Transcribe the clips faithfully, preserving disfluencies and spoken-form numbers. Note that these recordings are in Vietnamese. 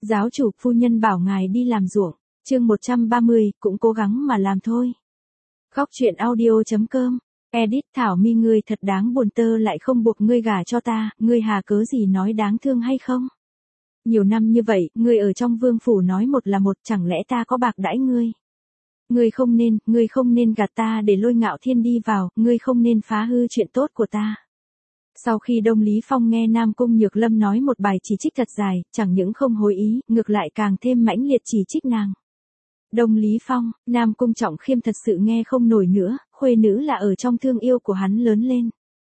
Giáo chủ, phu nhân bảo ngài đi làm ruộng. Chương một trăm ba mươi, cũng cố gắng mà làm thôi. Khóc chuyện audio chấm com. Edit Thảo Mi, ngươi thật đáng buồn, tơ lại không buộc ngươi gả cho ta, ngươi hà cớ gì nói đáng thương hay không? Nhiều năm như vậy, ngươi ở trong vương phủ nói một là một, chẳng lẽ ta có bạc đãi ngươi? Ngươi không nên, ngươi không nên gạt ta để Lôi Ngạo Thiên đi vào, ngươi không nên phá hư chuyện tốt của ta. Sau khi Đông Lý Phong nghe Nam Cung Nhược Lâm nói một bài chỉ trích thật dài, chẳng những không hối ý, ngược lại càng thêm mãnh liệt chỉ trích nàng. Đông Lý Phong, Nam Cung Trọng Khiêm thật sự nghe không nổi nữa, khuê nữ là ở trong thương yêu của hắn lớn lên.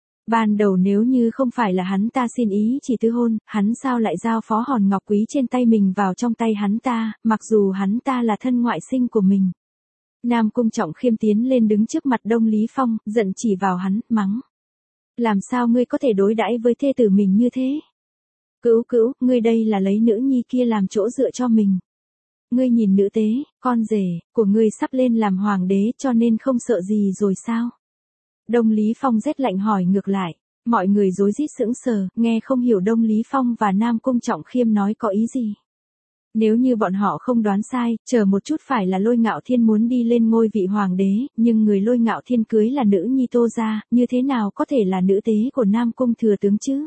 Ban đầu nếu như không phải là hắn ta xin ý chỉ tứ hôn, hắn sao lại giao phó hòn ngọc quý trên tay mình vào trong tay hắn ta, mặc dù hắn ta là thân ngoại sinh của mình. Nam Cung Trọng Khiêm tiến lên đứng trước mặt Đông Lý Phong, giận chỉ vào hắn, mắng. Làm sao ngươi có thể đối đãi với thê tử mình như thế? Cữu cữu, ngươi đây là lấy nữ nhi kia làm chỗ dựa cho mình. Ngươi nhìn nữ tế, con rể, của ngươi sắp lên làm hoàng đế cho nên không sợ gì rồi sao? Đông Lý Phong rét lạnh hỏi ngược lại, mọi người rối rít sững sờ, nghe không hiểu Đông Lý Phong và Nam Cung Trọng Khiêm nói có ý gì. Nếu như bọn họ không đoán sai, chờ một chút phải là Lôi Ngạo Thiên muốn đi lên ngôi vị hoàng đế, nhưng người Lôi Ngạo Thiên cưới là nữ nhi Tô gia, như thế nào có thể là nữ tế của Nam Cung thừa tướng chứ?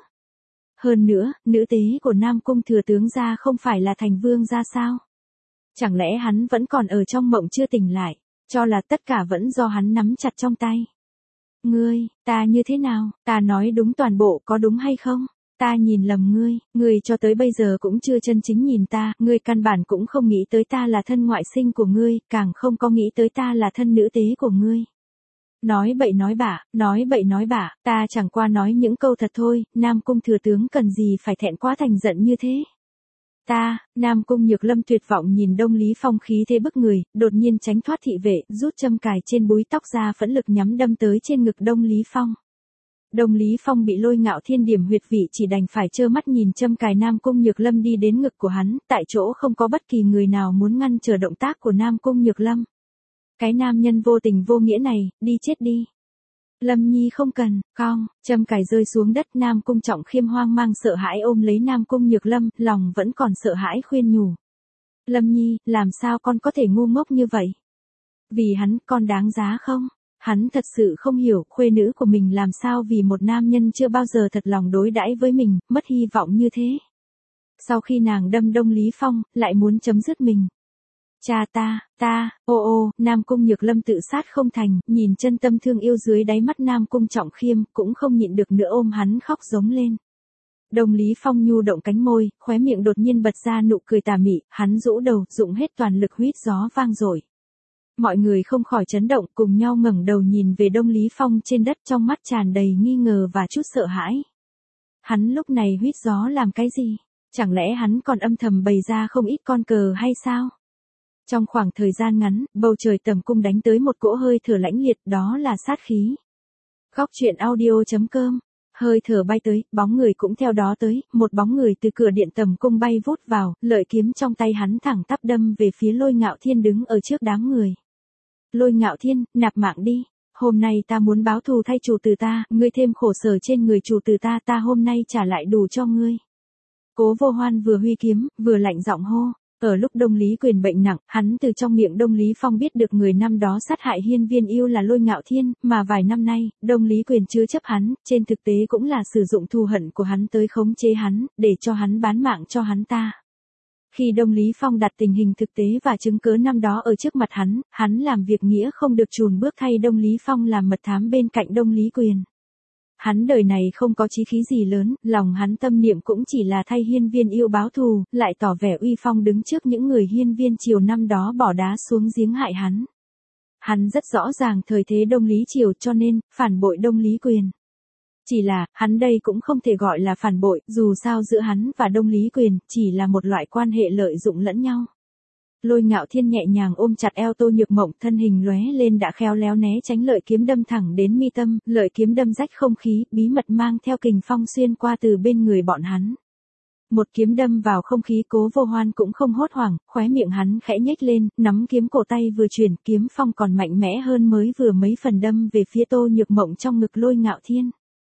Hơn nữa, nữ tế của Nam Cung thừa tướng gia không phải là thành vương gia sao? Chẳng lẽ hắn vẫn còn ở trong mộng chưa tỉnh lại, cho là tất cả vẫn do hắn nắm chặt trong tay. Ngươi, ta như thế nào, ta nói đúng toàn bộ có đúng hay không? Ta nhìn lầm ngươi, ngươi cho tới bây giờ cũng chưa chân chính nhìn ta, ngươi căn bản cũng không nghĩ tới ta là thân ngoại sinh của ngươi, càng không có nghĩ tới ta là thân nữ tế của ngươi. Nói bậy nói bạ, nói bậy nói bạ, ta chẳng qua nói những câu thật thôi, Nam Cung thừa tướng cần gì phải thẹn quá thành giận như thế. Ta, Nam Cung Nhược Lâm tuyệt vọng nhìn Đông Lý Phong khí thế bức người, đột nhiên tránh thoát thị vệ, rút châm cài trên búi tóc ra phẫn lực nhắm đâm tới trên ngực Đông Lý Phong. Đông Lý Phong bị Lôi Ngạo Thiên điểm huyệt vị chỉ đành phải trơ mắt nhìn châm cài Nam Cung Nhược Lâm đi đến ngực của hắn, tại chỗ không có bất kỳ người nào muốn ngăn trở động tác của Nam Cung Nhược Lâm. Cái nam nhân vô tình vô nghĩa này, đi chết đi. Lâm Nhi không cần, con, châm cài rơi xuống đất, Nam Cung Trọng Khiêm hoang mang sợ hãi ôm lấy Nam Cung Nhược Lâm, lòng vẫn còn sợ hãi khuyên nhủ. Lâm Nhi, làm sao con có thể ngu ngốc như vậy? Vì hắn, con đáng giá không? Hắn thật sự không hiểu, khuê nữ của mình làm sao vì một nam nhân chưa bao giờ thật lòng đối đãi với mình, mất hy vọng như thế. Sau khi nàng đâm Đông Lý Phong, lại muốn chấm dứt mình. Cha ta, ta, ô ô, Nam Cung Nhược Lâm tự sát không thành, nhìn chân tâm thương yêu dưới đáy mắt Nam Cung Trọng Khiêm, cũng không nhịn được nữa ôm hắn khóc giống lên. Đông Lý Phong nhu động cánh môi, khóe miệng đột nhiên bật ra nụ cười tà mị, hắn rũ đầu, dụng hết toàn lực huýt gió vang dội. Mọi người không khỏi chấn động, cùng nhau ngẩng đầu nhìn về Đông Lý Phong trên đất, trong mắt tràn đầy nghi ngờ và chút sợ hãi. Hắn lúc này huýt gió làm cái gì? Chẳng lẽ hắn còn âm thầm bày ra không ít con cờ hay sao? Trong khoảng thời gian ngắn, bầu trời tầm cung đánh tới một cỗ hơi thở lãnh liệt, đó là sát khí. Khóc chuyện audio chấm com. Hơi thở bay tới, bóng người cũng theo đó tới, một bóng người từ cửa điện tầm cung bay vút vào, lợi kiếm trong tay hắn thẳng tắp đâm về phía Lôi Ngạo Thiên đứng ở trước đám người. Lôi Ngạo Thiên, nạp mạng đi. Hôm nay ta muốn báo thù thay chủ tử ta, ngươi thêm khổ sở trên người chủ tử ta, ta hôm nay trả lại đủ cho ngươi. Cố Vô Hoan vừa huy kiếm, vừa lạnh giọng hô. Ở lúc Đông Lý Quyền bệnh nặng, hắn từ trong miệng Đông Lý Phong biết được người năm đó sát hại Hiên Viên Yêu là Lôi Ngạo Thiên, mà vài năm nay, Đông Lý Quyền chứa chấp hắn, trên thực tế cũng là sử dụng thù hận của hắn tới khống chế hắn, để cho hắn bán mạng cho hắn ta. Khi Đông Lý Phong đặt tình hình thực tế và chứng cứ năm đó ở trước mặt hắn, hắn làm việc nghĩa không được chùn bước thay Đông Lý Phong làm mật thám bên cạnh Đông Lý Quyền. Hắn đời này không có chí khí gì lớn, lòng hắn tâm niệm cũng chỉ là thay Hiên Viên Yêu báo thù, lại tỏ vẻ uy phong đứng trước những người Hiên Viên Triều năm đó bỏ đá xuống giếng hại hắn. Hắn rất rõ ràng thời thế Đông Lý Triều cho nên, phản bội Đông Lý Quyền. Chỉ là, hắn đây cũng không thể gọi là phản bội, dù sao giữa hắn và Đông Lý Quyền, chỉ là một loại quan hệ lợi dụng lẫn nhau. Lôi Ngạo Thiên nhẹ nhàng ôm chặt eo Tô Nhược Mộng, thân hình lóe lên đã khéo léo né tránh lợi kiếm đâm thẳng đến mi tâm, lợi kiếm đâm rách không khí, bí mật mang theo kình phong xuyên qua từ bên người bọn hắn. Một kiếm đâm vào không khí, Cố Vô Hoan cũng không hốt hoảng, khóe miệng hắn khẽ nhếch lên, nắm kiếm cổ tay vừa chuyển, kiếm phong còn mạnh mẽ hơn mới vừa mấy phần đâm về phía Tô Nhược Mộng trong ngực Lôi Ngạo Thiên.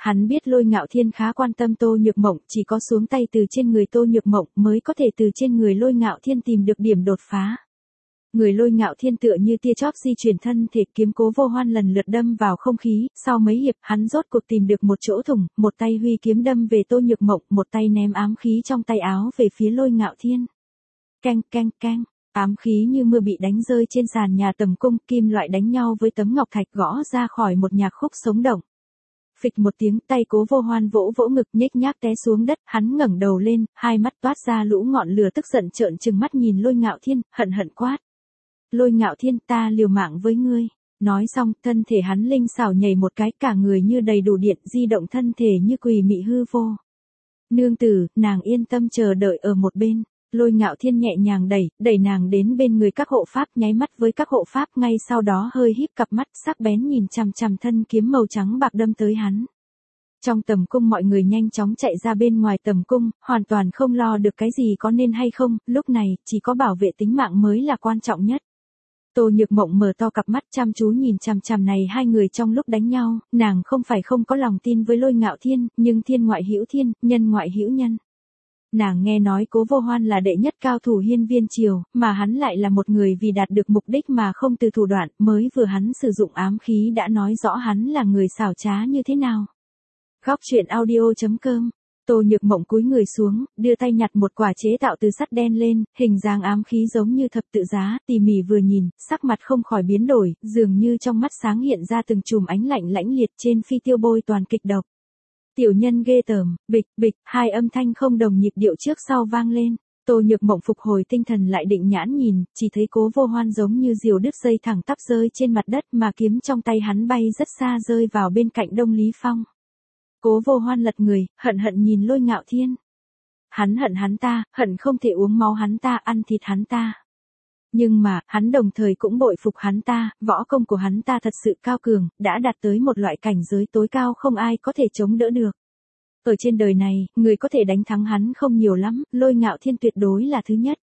Hắn biết Lôi Ngạo Thiên khá quan tâm Tô Nhược Mộng, chỉ có xuống tay từ trên người Tô Nhược Mộng mới có thể từ trên người Lôi Ngạo Thiên tìm được điểm đột phá. Người Lôi Ngạo Thiên tựa như tia chớp di chuyển thân thể, kiếm Cố Vô Hoan lần lượt đâm vào không khí, sau mấy hiệp, hắn rốt cuộc tìm được một chỗ thủng, một tay huy kiếm đâm về Tô Nhược Mộng, một tay ném ám khí trong tay áo về phía Lôi Ngạo Thiên. Keng keng keng, ám khí như mưa bị đánh rơi trên sàn nhà tầm cung, kim loại đánh nhau với tấm ngọc thạch gõ ra khỏi một nhạc khúc sống động. Phịch một tiếng, tay Cố Vô Hoan vỗ vỗ ngực, nhếch nhác té xuống đất, hắn ngẩng đầu lên, hai mắt toát ra lũ ngọn lửa tức giận, trợn trừng mắt nhìn Lôi Ngạo Thiên, hận hận quát. Lôi Ngạo Thiên, ta liều mạng với ngươi. Nói xong, thân thể hắn linh xảo nhảy một cái, cả người như đầy đủ điện, di động thân thể như quỷ mị hư vô. Nương tử, nàng yên tâm chờ đợi ở một bên. Lôi Ngạo Thiên nhẹ nhàng đẩy, đẩy nàng đến bên người các hộ pháp, nháy mắt với các hộ pháp, ngay sau đó hơi híp cặp mắt sắc bén nhìn chằm chằm thân kiếm màu trắng bạc đâm tới hắn. Trong tầm cung mọi người nhanh chóng chạy ra bên ngoài tầm cung, hoàn toàn không lo được cái gì có nên hay không, lúc này, chỉ có bảo vệ tính mạng mới là quan trọng nhất. Tô Nhược Mộng mở to cặp mắt chăm chú nhìn chằm chằm này hai người trong lúc đánh nhau, nàng không phải không có lòng tin với Lôi Ngạo Thiên, nhưng thiên ngoại hữu thiên, nhân ngoại hữu nhân. Nàng nghe nói Cố Vô Hoan là đệ nhất cao thủ Hiên Viên Triều, mà hắn lại là một người vì đạt được mục đích mà không từ thủ đoạn, mới vừa hắn sử dụng ám khí đã nói rõ hắn là người xảo trá như thế nào. Góc truyện audio chấm com. Tô Nhược Mộng cúi người xuống, đưa tay nhặt một quả chế tạo từ sắt đen lên, hình dáng ám khí giống như thập tự giá, tỉ mỉ vừa nhìn, sắc mặt không khỏi biến đổi, dường như trong mắt sáng hiện ra từng chùm ánh lạnh lãnh liệt, trên phi tiêu bôi toàn kịch độc. Tiểu nhân ghê tởm, bịch, bịch, hai âm thanh không đồng nhịp điệu trước sau vang lên. Tô Nhược Mộng phục hồi tinh thần lại định nhãn nhìn, chỉ thấy Cố Vô Hoan giống như diều đứt dây thẳng tắp rơi trên mặt đất, mà kiếm trong tay hắn bay rất xa rơi vào bên cạnh Đông Lý Phong. Cố Vô Hoan lật người, hận hận nhìn Lôi Ngạo Thiên. Hắn hận hắn ta, hận không thể uống máu hắn ta, ăn thịt hắn ta. Nhưng mà, hắn đồng thời cũng bội phục hắn ta, võ công của hắn ta thật sự cao cường, đã đạt tới một loại cảnh giới tối cao không ai có thể chống đỡ được. Ở trên đời này, người có thể đánh thắng hắn không nhiều lắm, Lôi Ngạo Thiên tuyệt đối là thứ nhất.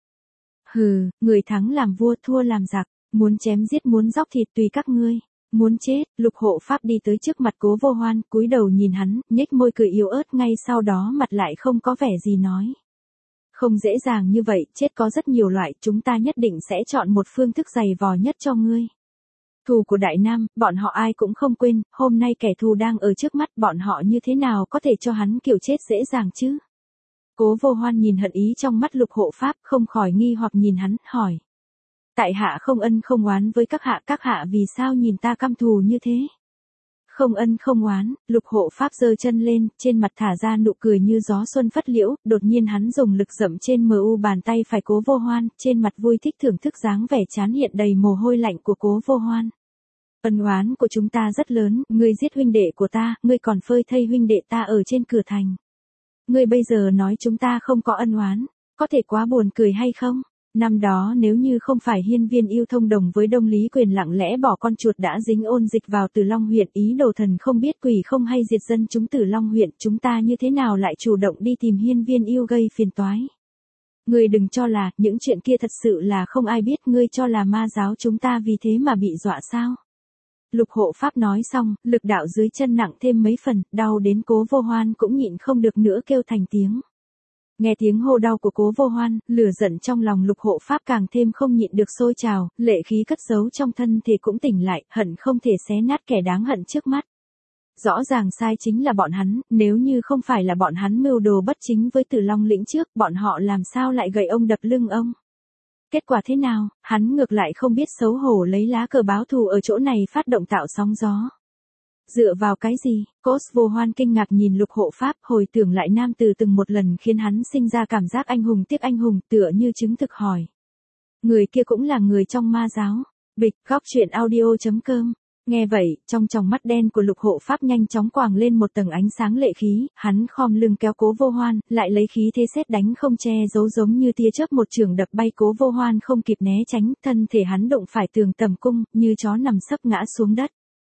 Hừ, người thắng làm vua, thua làm giặc, muốn chém giết muốn dóc thịt tùy các ngươi. Muốn chết, Lục hộ pháp đi tới trước mặt Cố Vô Hoan, cúi đầu nhìn hắn, nhếch môi cười yếu ớt, ngay sau đó mặt lại không có vẻ gì nói. Không dễ dàng như vậy, chết có rất nhiều loại, chúng ta nhất định sẽ chọn một phương thức dày vò nhất cho ngươi. Thù của Đại Nam, bọn họ ai cũng không quên, hôm nay kẻ thù đang ở trước mắt, bọn họ như thế nào có thể cho hắn kiểu chết dễ dàng chứ? Cố Vô Hoan nhìn hận ý trong mắt Lục hộ pháp, không khỏi nghi hoặc nhìn hắn, hỏi. Tại hạ không ân không oán với các hạ, các hạ vì sao nhìn ta căm thù như thế? Không ân không oán, Lục hộ pháp giơ chân lên, trên mặt thả ra nụ cười như gió xuân phất liễu, đột nhiên hắn dùng lực dậm trên mờ u bàn tay phải Cố Vô Hoan, trên mặt vui thích thưởng thức dáng vẻ chán hiện đầy mồ hôi lạnh của Cố Vô Hoan. Ân oán của chúng ta rất lớn, ngươi giết huynh đệ của ta, ngươi còn phơi thây huynh đệ ta ở trên cửa thành. Ngươi bây giờ nói chúng ta không có ân oán, có thể quá buồn cười hay không? Năm đó nếu như không phải Hiên Viên yêu thông đồng với Đông Lý Quyền lặng lẽ bỏ con chuột đã dính ôn dịch vào Tử Long huyện, ý đồ thần không biết quỷ không hay diệt dân chúng Tử Long huyện, chúng ta như thế nào lại chủ động đi tìm Hiên Viên yêu gây phiền toái. Ngươi đừng cho là, những chuyện kia thật sự là không ai biết, ngươi cho là ma giáo chúng ta vì thế mà bị dọa sao. Lục hộ pháp nói xong, lực đạo dưới chân nặng thêm mấy phần, đau đến Cố Vô Hoan cũng nhịn không được nữa kêu thành tiếng. Nghe tiếng hô đau của Cố Vô Hoan, lửa giận trong lòng Lục hộ pháp càng thêm không nhịn được sôi trào, lệ khí cất giấu trong thân thể cũng tỉnh lại, hận không thể xé nát kẻ đáng hận trước mắt. Rõ ràng sai chính là bọn hắn, nếu như không phải là bọn hắn mưu đồ bất chính với Tử Long lĩnh trước, bọn họ làm sao lại gậy ông đập lưng ông. Kết quả thế nào, hắn ngược lại không biết xấu hổ lấy lá cờ báo thù ở chỗ này phát động tạo sóng gió. Dựa vào cái gì? Cố Vô Hoan kinh ngạc nhìn Lục hộ pháp, hồi tưởng lại nam từ từng một lần khiến hắn sinh ra cảm giác anh hùng tiếc anh hùng, tựa như chứng thực hỏi. Người kia cũng là người trong ma giáo. Bịch, góc truyện audio chấm com. Nghe vậy, trong tròng mắt đen của Lục hộ pháp nhanh chóng quàng lên một tầng ánh sáng lệ khí, hắn khom lưng kéo Cố Vô Hoan, lại lấy khí thế sét đánh không che giấu giống như tia chớp một trường đập bay Cố Vô Hoan không kịp né tránh, thân thể hắn đụng phải tường tầm cung, như chó nằm sấp ngã xuống đất.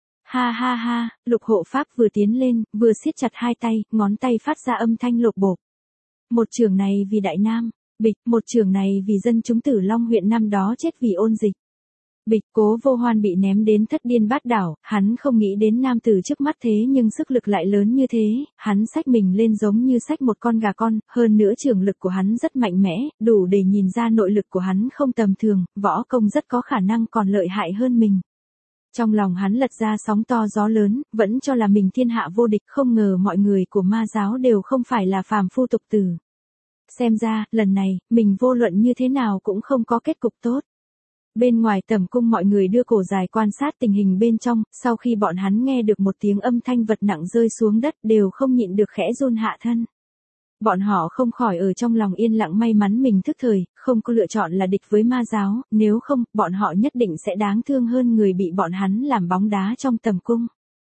Ha ha ha, Lục hộ pháp vừa tiến lên, vừa siết chặt hai tay, ngón tay phát ra âm thanh lột bột. Một trường này vì Đại Nam, bịch, một trường này vì dân chúng Tử Long huyện năm đó chết vì ôn dịch. Bịch, Cố Vô Hoan bị ném đến thất điên bát đảo, hắn không nghĩ đến nam tử trước mắt thế nhưng sức lực lại lớn như thế, hắn xách mình lên giống như xách một con gà con, hơn nữa trường lực của hắn rất mạnh mẽ, đủ để nhìn ra nội lực của hắn không tầm thường, võ công rất có khả năng còn lợi hại hơn mình. Trong lòng hắn lật ra sóng to gió lớn, vẫn cho là mình thiên hạ vô địch, không ngờ mọi người của ma giáo đều không phải là phàm phu tục tử. Xem ra, lần này, mình vô luận như thế nào cũng không có kết cục tốt. Bên ngoài tầm cung mọi người đưa cổ dài quan sát tình hình bên trong, sau khi bọn hắn nghe được một tiếng âm thanh vật nặng rơi xuống đất đều không nhịn được khẽ run hạ thân. Bọn họ không khỏi ở trong lòng yên lặng may mắn mình thức thời, không có lựa chọn là địch với ma giáo, nếu không, bọn họ nhất định sẽ đáng thương hơn người bị bọn hắn làm bóng đá trong tầm cung.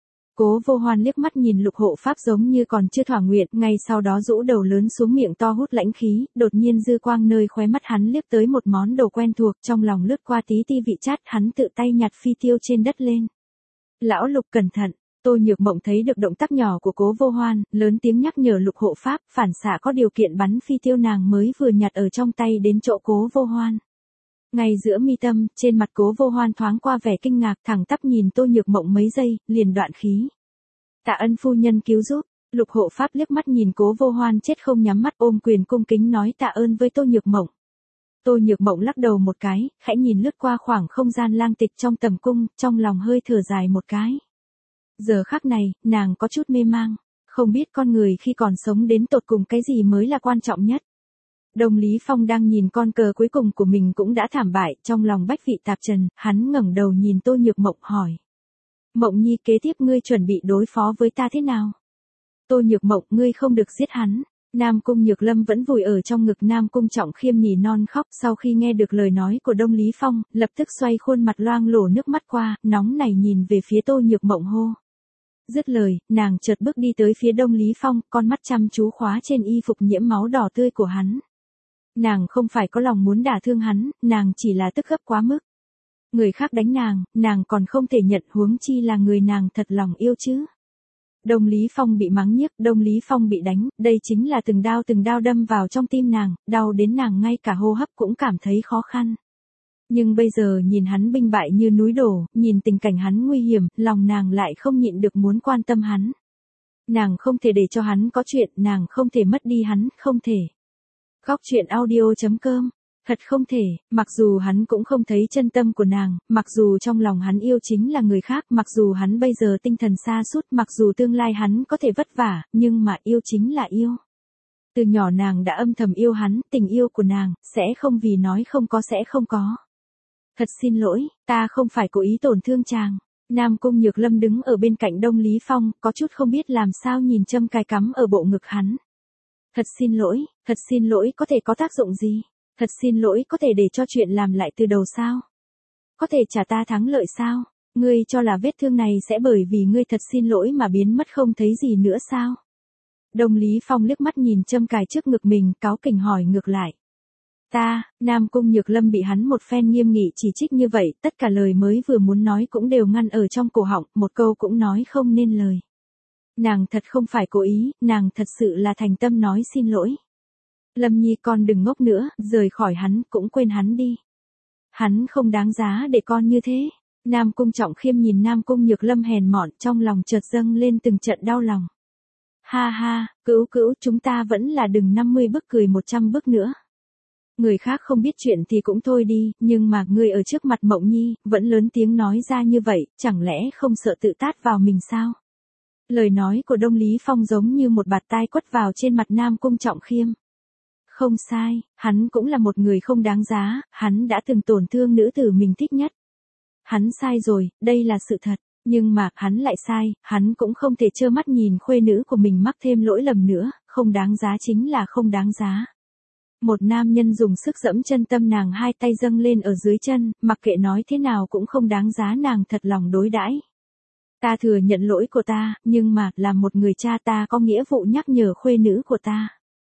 Cố Vô Hoan liếc mắt nhìn Lục hộ pháp giống như còn chưa thỏa nguyện, ngay sau đó rũ đầu lớn xuống miệng to hút lãnh khí, đột nhiên dư quang nơi khóe mắt hắn liếc tới một món đồ quen thuộc, trong lòng lướt qua tí ti vị chát, hắn tự tay nhặt phi tiêu trên đất lên. Lão Lục cẩn thận, Tô Nhược Mộng thấy được động tác nhỏ của Cố Vô Hoan, lớn tiếng nhắc nhở Lục hộ pháp, phản xạ có điều kiện bắn phi tiêu nàng mới vừa nhặt ở trong tay đến chỗ Cố Vô Hoan. Ngay giữa mi tâm, trên mặt Cố Vô Hoan thoáng qua vẻ kinh ngạc, thẳng tắp nhìn Tô Nhược Mộng mấy giây, liền đoạn khí. Tạ ơn phu nhân cứu giúp. Lục hộ pháp liếc mắt nhìn Cố Vô Hoan chết không nhắm mắt, ôm quyền cung kính nói tạ ơn với Tô Nhược Mộng. Tô Nhược Mộng lắc đầu một cái, khẽ nhìn lướt qua khoảng không gian lang tịch trong tầm cung, trong lòng hơi thở dài một cái. Giờ khắc này, nàng có chút mê mang, không biết con người khi còn sống đến tột cùng cái gì mới là quan trọng nhất. Đồng Lý Phong đang nhìn con cờ cuối cùng của mình cũng đã thảm bại, trong lòng bách vị tạp trần, hắn ngẩng đầu nhìn Tô Nhược Mộng hỏi. Mộng nhi, kế tiếp ngươi chuẩn bị đối phó với ta thế nào? Tô Nhược Mộng, ngươi không được giết hắn. Nam Cung Nhược Lâm vẫn vùi ở trong ngực Nam Cung Trọng Khiêm nỉ non khóc, sau khi nghe được lời nói của Đông Lý Phong, lập tức xoay khuôn mặt loang lổ nước mắt qua, nóng nảy nhìn về phía Tô Nhược Mộng hô. Dứt lời, nàng chợt bước đi tới phía Đông Lý Phong, con mắt chăm chú khóa trên y phục nhiễm máu đỏ tươi của hắn. Nàng không phải có lòng muốn đả thương hắn, nàng chỉ là tức gấp quá mức. Người khác đánh nàng, nàng còn không thể nhận, huống chi là người nàng thật lòng yêu chứ. Đông Lý Phong bị mắng nhiếc, Đông Lý Phong bị đánh, đây chính là từng đao từng đao đâm vào trong tim nàng, đau đến nàng ngay cả hô hấp cũng cảm thấy khó khăn. Nhưng bây giờ nhìn hắn binh bại như núi đổ, nhìn tình cảnh hắn nguy hiểm, lòng nàng lại không nhịn được muốn quan tâm hắn. Nàng không thể để cho hắn có chuyện, nàng không thể mất đi hắn, không thể. Góc truyện audio chấm com. Thật không thể, mặc dù hắn cũng không thấy chân tâm của nàng, mặc dù trong lòng hắn yêu chính là người khác, mặc dù hắn bây giờ tinh thần sa sút, mặc dù tương lai hắn có thể vất vả, nhưng mà yêu chính là yêu. Từ nhỏ nàng đã âm thầm yêu hắn, tình yêu của nàng, sẽ không vì nói không có sẽ không có. Thật xin lỗi, ta không phải cố ý tổn thương chàng. Nam Cung Nhược Lâm đứng ở bên cạnh Đông Lý Phong, có chút không biết làm sao nhìn châm cài cắm ở bộ ngực hắn. Thật xin lỗi, thật xin lỗi có thể có tác dụng gì? Thật xin lỗi có thể để cho chuyện làm lại từ đầu sao? Có thể trả ta thắng lợi sao? Ngươi cho là vết thương này sẽ bởi vì ngươi thật xin lỗi mà biến mất không thấy gì nữa sao? Đông Lý Phong liếc mắt nhìn châm cài trước ngực mình, cáu kỉnh hỏi ngược lại. Ta, Nam Cung Nhược Lâm bị hắn một phen nghiêm nghị chỉ trích như vậy, tất cả lời mới vừa muốn nói cũng đều ngăn ở trong cổ họng, một câu cũng nói không nên lời. Nàng thật không phải cố ý, nàng thật sự là thành tâm nói xin lỗi. Lâm Nhi con đừng ngốc nữa, rời khỏi hắn, cũng quên hắn đi. Hắn không đáng giá để con như thế. Nam Cung Trọng Khiêm nhìn Nam Cung Nhược Lâm hèn mọn, trong lòng chợt dâng lên từng trận đau lòng. Ha ha, cữu cữu, chúng ta vẫn là đừng năm mươi bước cười một trăm bước nữa. Người khác không biết chuyện thì cũng thôi đi, nhưng mà ngươi ở trước mặt Mộng Nhi, vẫn lớn tiếng nói ra như vậy, chẳng lẽ không sợ tự tát vào mình sao? Lời nói của Đông Lý Phong giống như một bạt tai quất vào trên mặt Nam Cung Trọng Khiêm. Không sai, hắn cũng là một người không đáng giá, hắn đã từng tổn thương nữ tử mình thích nhất. Hắn sai rồi, đây là sự thật, nhưng mà, hắn lại sai, hắn cũng không thể trơ mắt nhìn khuê nữ của mình mắc thêm lỗi lầm nữa, không đáng giá chính là không đáng giá. Một nam nhân dùng sức dẫm chân tâm nàng, hai tay dâng lên ở dưới chân, mặc kệ nói thế nào cũng không đáng giá nàng thật lòng đối đãi. Ta thừa nhận lỗi của ta, nhưng mà, là một người cha ta có nghĩa vụ nhắc nhở khuê nữ của ta.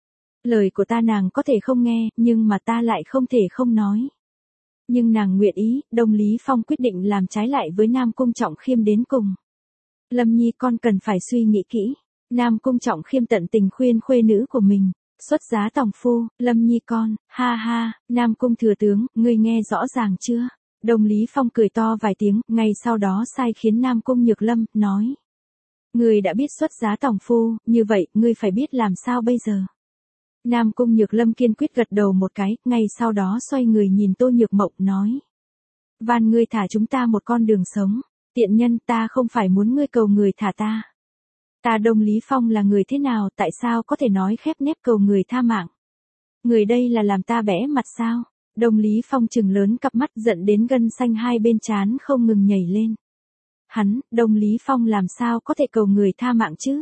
Lời của ta nàng có thể không nghe, nhưng mà ta lại không thể không nói. Nhưng nàng nguyện ý, Đông Lý Phong quyết định làm trái lại với Nam Cung Trọng Khiêm đến cùng. Lâm Nhi con cần phải suy nghĩ kỹ. Nam Cung Trọng Khiêm tận tình khuyên khuê nữ của mình. Xuất giá tòng phu, Lâm Nhi con, ha ha, Nam Cung thừa tướng, ngươi nghe rõ ràng chưa? Đông Lý Phong cười to vài tiếng, ngay sau đó sai khiến Nam Cung Nhược Lâm, nói. Ngươi đã biết xuất giá tòng phu, như vậy, ngươi phải biết làm sao bây giờ. Nam Cung Nhược Lâm kiên quyết gật đầu một cái, ngay sau đó xoay người nhìn Tô Nhược Mộng, nói. Van ngươi thả chúng ta một con đường sống, tiện nhân, ta không phải muốn ngươi cầu người thả ta. Ta Đông Lý Phong là người thế nào, tại sao có thể nói khép nép cầu người tha mạng. Người đây là làm ta bẽ mặt sao? Đông Lý Phong trừng lớn cặp mắt, giận đến gân xanh hai bên trán không ngừng nhảy lên. Hắn, Đông Lý Phong làm sao có thể cầu người tha mạng chứ?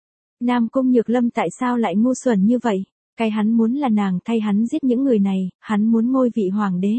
Nam Cung Nhược Lâm tại sao lại ngu xuẩn như vậy? Cái hắn muốn là nàng thay hắn giết những người này, hắn muốn ngôi vị hoàng đế.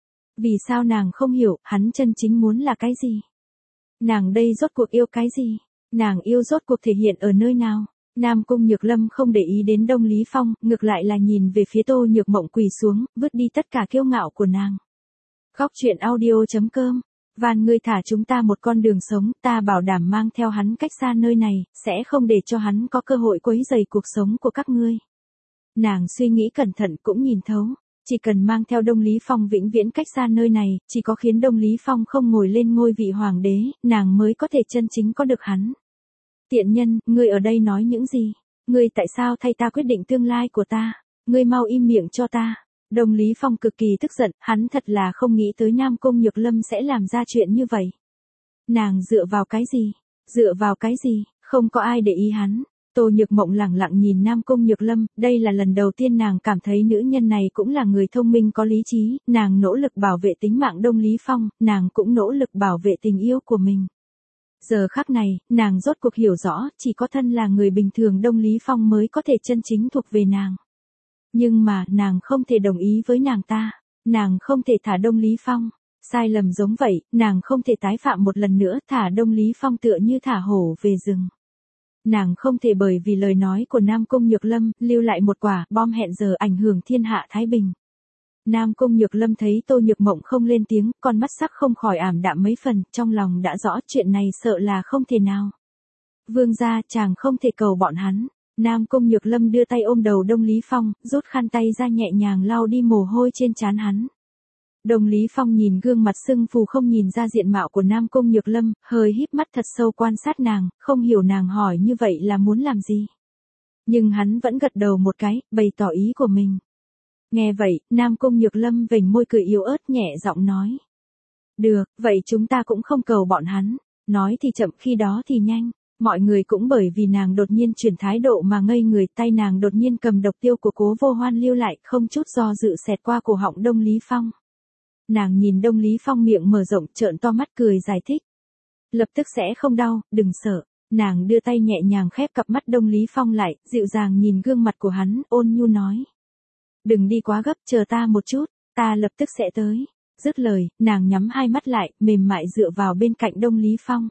Vì sao nàng không hiểu, hắn chân chính muốn là cái gì? Nàng đây rốt cuộc yêu cái gì? Nàng yêu rốt cuộc thể hiện ở nơi nào? Nam Cung Nhược Lâm không để ý đến Đông Lý Phong, ngược lại là nhìn về phía Tô Nhược Mộng quỳ xuống, vứt đi tất cả kiêu ngạo của nàng. Góc truyện audio chấm com. Van ngươi thả chúng ta một con đường sống, ta bảo đảm mang theo hắn cách xa nơi này, sẽ không để cho hắn có cơ hội quấy rầy cuộc sống của các ngươi. Nàng suy nghĩ cẩn thận cũng nhìn thấu, chỉ cần mang theo Đông Lý Phong vĩnh viễn cách xa nơi này, chỉ có khiến Đông Lý Phong không ngồi lên ngôi vị hoàng đế, nàng mới có thể chân chính có được hắn. Tiện nhân, ngươi ở đây nói những gì? Ngươi tại sao thay ta quyết định tương lai của ta? Ngươi mau im miệng cho ta. Đông Lý Phong cực kỳ tức giận, hắn thật là không nghĩ tới Nam Cung Nhược Lâm sẽ làm ra chuyện như vậy. Nàng dựa vào cái gì? Dựa vào cái gì? Không có ai để ý hắn. Tô Nhược Mộng lẳng lặng nhìn Nam Cung Nhược Lâm, đây là lần đầu tiên nàng cảm thấy nữ nhân này cũng là người thông minh có lý trí, nàng nỗ lực bảo vệ tính mạng Đông Lý Phong, nàng cũng nỗ lực bảo vệ tình yêu của mình. Giờ khắc này, nàng rốt cuộc hiểu rõ, chỉ có thân là người bình thường Đông Lý Phong mới có thể chân chính thuộc về nàng. Nhưng mà, nàng không thể đồng ý với nàng ta, nàng không thể thả Đông Lý Phong. Sai lầm giống vậy, nàng không thể tái phạm một lần nữa, thả Đông Lý Phong tựa như thả hổ về rừng. Nàng không thể bởi vì lời nói của Nam Cung Nhược Lâm, lưu lại một quả bom hẹn giờ ảnh hưởng thiên hạ Thái Bình. Nam Cung Nhược Lâm thấy Tô Nhược Mộng không lên tiếng, con mắt sắc không khỏi ảm đạm mấy phần, trong lòng đã rõ chuyện này sợ là không thể nào. Vương gia, chàng không thể cầu bọn hắn. Nam Cung Nhược Lâm đưa tay ôm đầu Đông Lý Phong, rút khăn tay ra nhẹ nhàng lau đi mồ hôi trên trán hắn. Đông Lý Phong nhìn gương mặt sưng phù không nhìn ra diện mạo của Nam Cung Nhược Lâm, hơi híp mắt thật sâu quan sát nàng, không hiểu nàng hỏi như vậy là muốn làm gì. Nhưng hắn vẫn gật đầu một cái, bày tỏ ý của mình. Nghe vậy, Nam Cung Nhược Lâm vểnh môi cười yếu ớt nhẹ giọng nói. Được, vậy chúng ta cũng không cầu bọn hắn. Nói thì chậm, khi đó thì nhanh. Mọi người cũng bởi vì nàng đột nhiên chuyển thái độ mà ngây người, tay nàng đột nhiên cầm độc tiêu của Cố Vô Hoan lưu lại, không chút do dự xẹt qua cổ họng Đông Lý Phong. Nàng nhìn Đông Lý Phong miệng mở rộng, trợn to mắt cười giải thích. Lập tức sẽ không đau, đừng sợ. Nàng đưa tay nhẹ nhàng khép cặp mắt Đông Lý Phong lại, dịu dàng nhìn gương mặt của hắn, ôn nhu nói. Đừng đi quá gấp, chờ ta một chút, ta lập tức sẽ tới. Dứt lời, nàng nhắm hai mắt lại, mềm mại dựa vào bên cạnh Đông Lý Phong.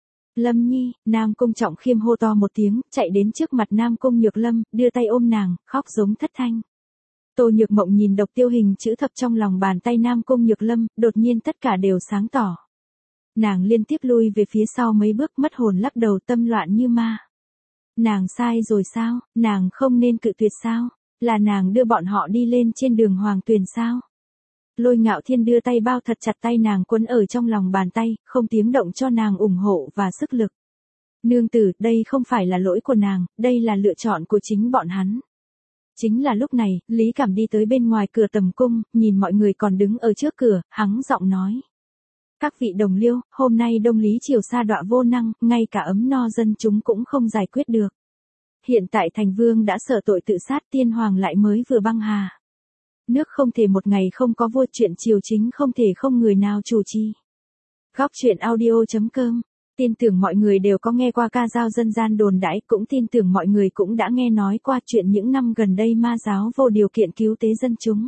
Lâm Nhi, Nam Cung Trọng Khiêm hô to một tiếng, chạy đến trước mặt Nam Cung Nhược Lâm, đưa tay ôm nàng, khóc giống thất thanh. Tô Nhược Mộng nhìn độc tiêu hình chữ thập trong lòng bàn tay Nam Cung Nhược Lâm, đột nhiên tất cả đều sáng tỏ. Nàng liên tiếp lui về phía sau mấy bước, mất hồn lắc đầu, tâm loạn như ma. Nàng sai rồi sao, nàng không nên cự tuyệt sao, là nàng đưa bọn họ đi lên trên đường hoàng tuyền sao. Lôi Ngạo Thiên đưa tay bao thật chặt tay nàng quấn ở trong lòng bàn tay, không tiếng động cho nàng ủng hộ và sức lực. Nương tử, đây không phải là lỗi của nàng, đây là lựa chọn của chính bọn hắn. Chính là lúc này, Lý Cảm đi tới bên ngoài cửa tầm cung, nhìn mọi người còn đứng ở trước cửa, hắng giọng nói. Các vị đồng liêu, hôm nay Đông Lý triều sa đọa vô năng, ngay cả ấm no dân chúng cũng không giải quyết được. Hiện tại thành vương đã sợ tội tự sát, tiên hoàng lại mới vừa băng hà. Nước không thể một ngày không có vua, chuyện triều chính không thể không người nào chủ trì. Góc truyện audio chấm com. Tin tưởng mọi người đều có nghe qua ca dao dân gian đồn đãi, cũng tin tưởng mọi người cũng đã nghe nói qua chuyện những năm gần đây ma giáo vô điều kiện cứu tế dân chúng.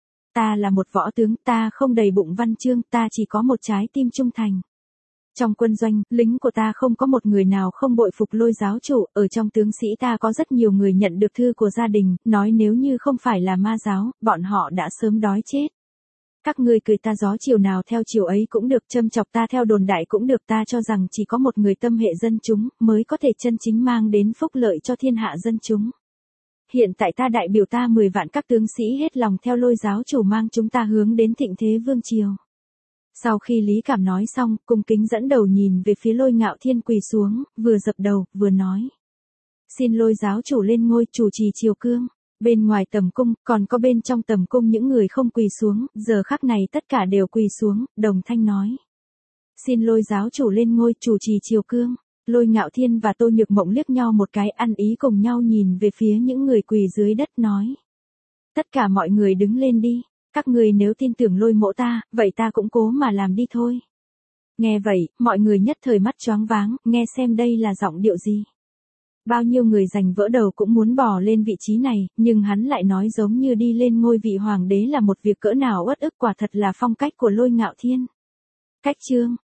Ta là một võ tướng, ta không đầy bụng văn chương, ta chỉ có một trái tim trung thành. Trong quân doanh, lính của ta không có một người nào không bội phục Lôi giáo chủ, ở trong tướng sĩ ta có rất nhiều người nhận được thư của gia đình, nói nếu như không phải là ma giáo, bọn họ đã sớm đói chết. Các ngươi cười ta gió chiều nào theo chiều ấy cũng được, châm chọc ta theo đồn đại cũng được, ta cho rằng chỉ có một người tâm hệ dân chúng, mới có thể chân chính mang đến phúc lợi cho thiên hạ dân chúng. Hiện tại ta đại biểu ta mười vạn các tướng sĩ hết lòng theo Lôi giáo chủ mang chúng ta hướng đến thịnh thế vương triều. Sau khi Lý Cảm nói xong, cung kính dẫn đầu nhìn về phía Lôi Ngạo Thiên quỳ xuống, vừa dập đầu, vừa nói. Xin Lôi giáo chủ lên ngôi chủ trì triều cương. Bên ngoài tầm cung, còn có bên trong tầm cung những người không quỳ xuống, giờ khắc này tất cả đều quỳ xuống, đồng thanh nói. Xin Lôi giáo chủ lên ngôi chủ trì triều cương. Lôi Ngạo Thiên và Tô Nhược Mộng liếc nhau một cái, ăn ý cùng nhau nhìn về phía những người quỳ dưới đất nói. Tất cả mọi người đứng lên đi, các người nếu tin tưởng Lôi mỗ ta, vậy ta cũng cố mà làm đi thôi. Nghe vậy, mọi người nhất thời mắt choáng váng, nghe xem đây là giọng điệu gì. Bao nhiêu người giành vỡ đầu cũng muốn bò lên vị trí này, nhưng hắn lại nói giống như đi lên ngôi vị hoàng đế là một việc cỡ nào uất ức, quả thật là phong cách của Lôi Ngạo Thiên. Cách chương